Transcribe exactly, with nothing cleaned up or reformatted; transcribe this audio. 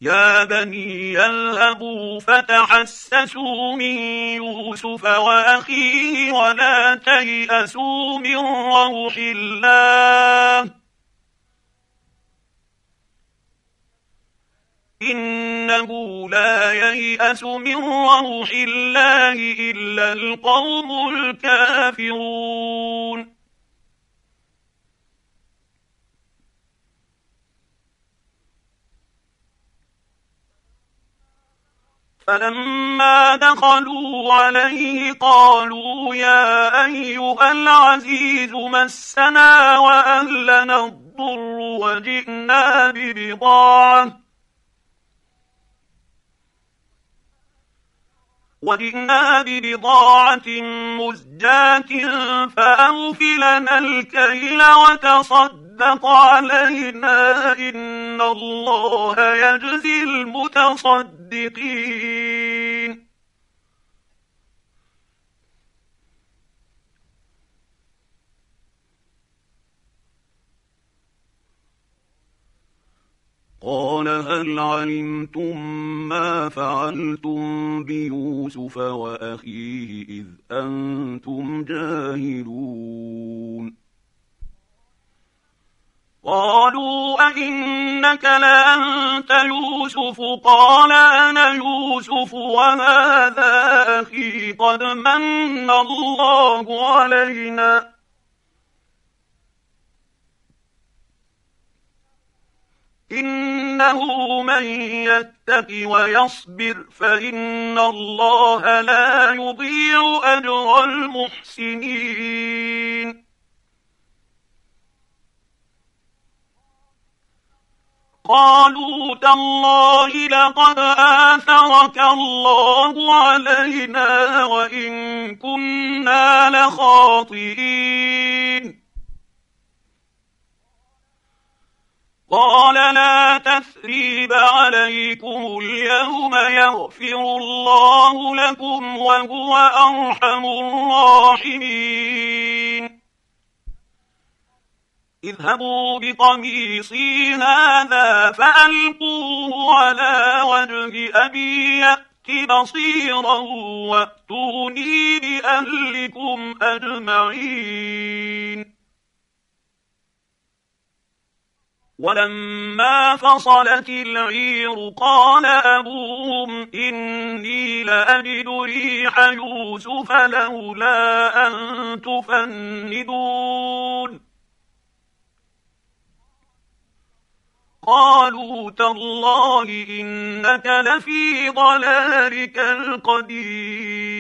يا بني يذهبوا فتحسسوا من يوسف وأخيه ولا تيأسوا من روح الله إنه لا ييأس من روح الله إلا القوم الكافرون. فلما دخلوا عليه قالوا يا أيها العزيز مسنا وأهلنا الضر وجئنا ببضاعة وجئنا ببضاعة مزجاة فأوف لنا الكيل وتصدق علينا إن الله يجزي المتصدقين. قال هل علمتم ما فعلتم بيوسف وأخيه إذ أنتم جاهلون؟ قالوا أئنك لأنت يوسف قال أنا يوسف وهذا أخي قد من الله علينا إنه من يتق ويصبر فإن الله لا يضيع أجر المحسنين. قالوا تالله لقد آثرك الله علينا وإن كنا لخاطئين. قال لا تثريب عليكم اليوم يغفر الله لكم وهو أرحم الراحمين. اذهبوا بقميصي هذا فألقوه على وجه أبي يأت بصيرا وأتوني بأهلكم أجمعين. ولما فصلت العير قال أبوهم إني لأجد ريح يوسف لولا أن تفندون. قالوا تالله إنك لفي ضلالك القديم.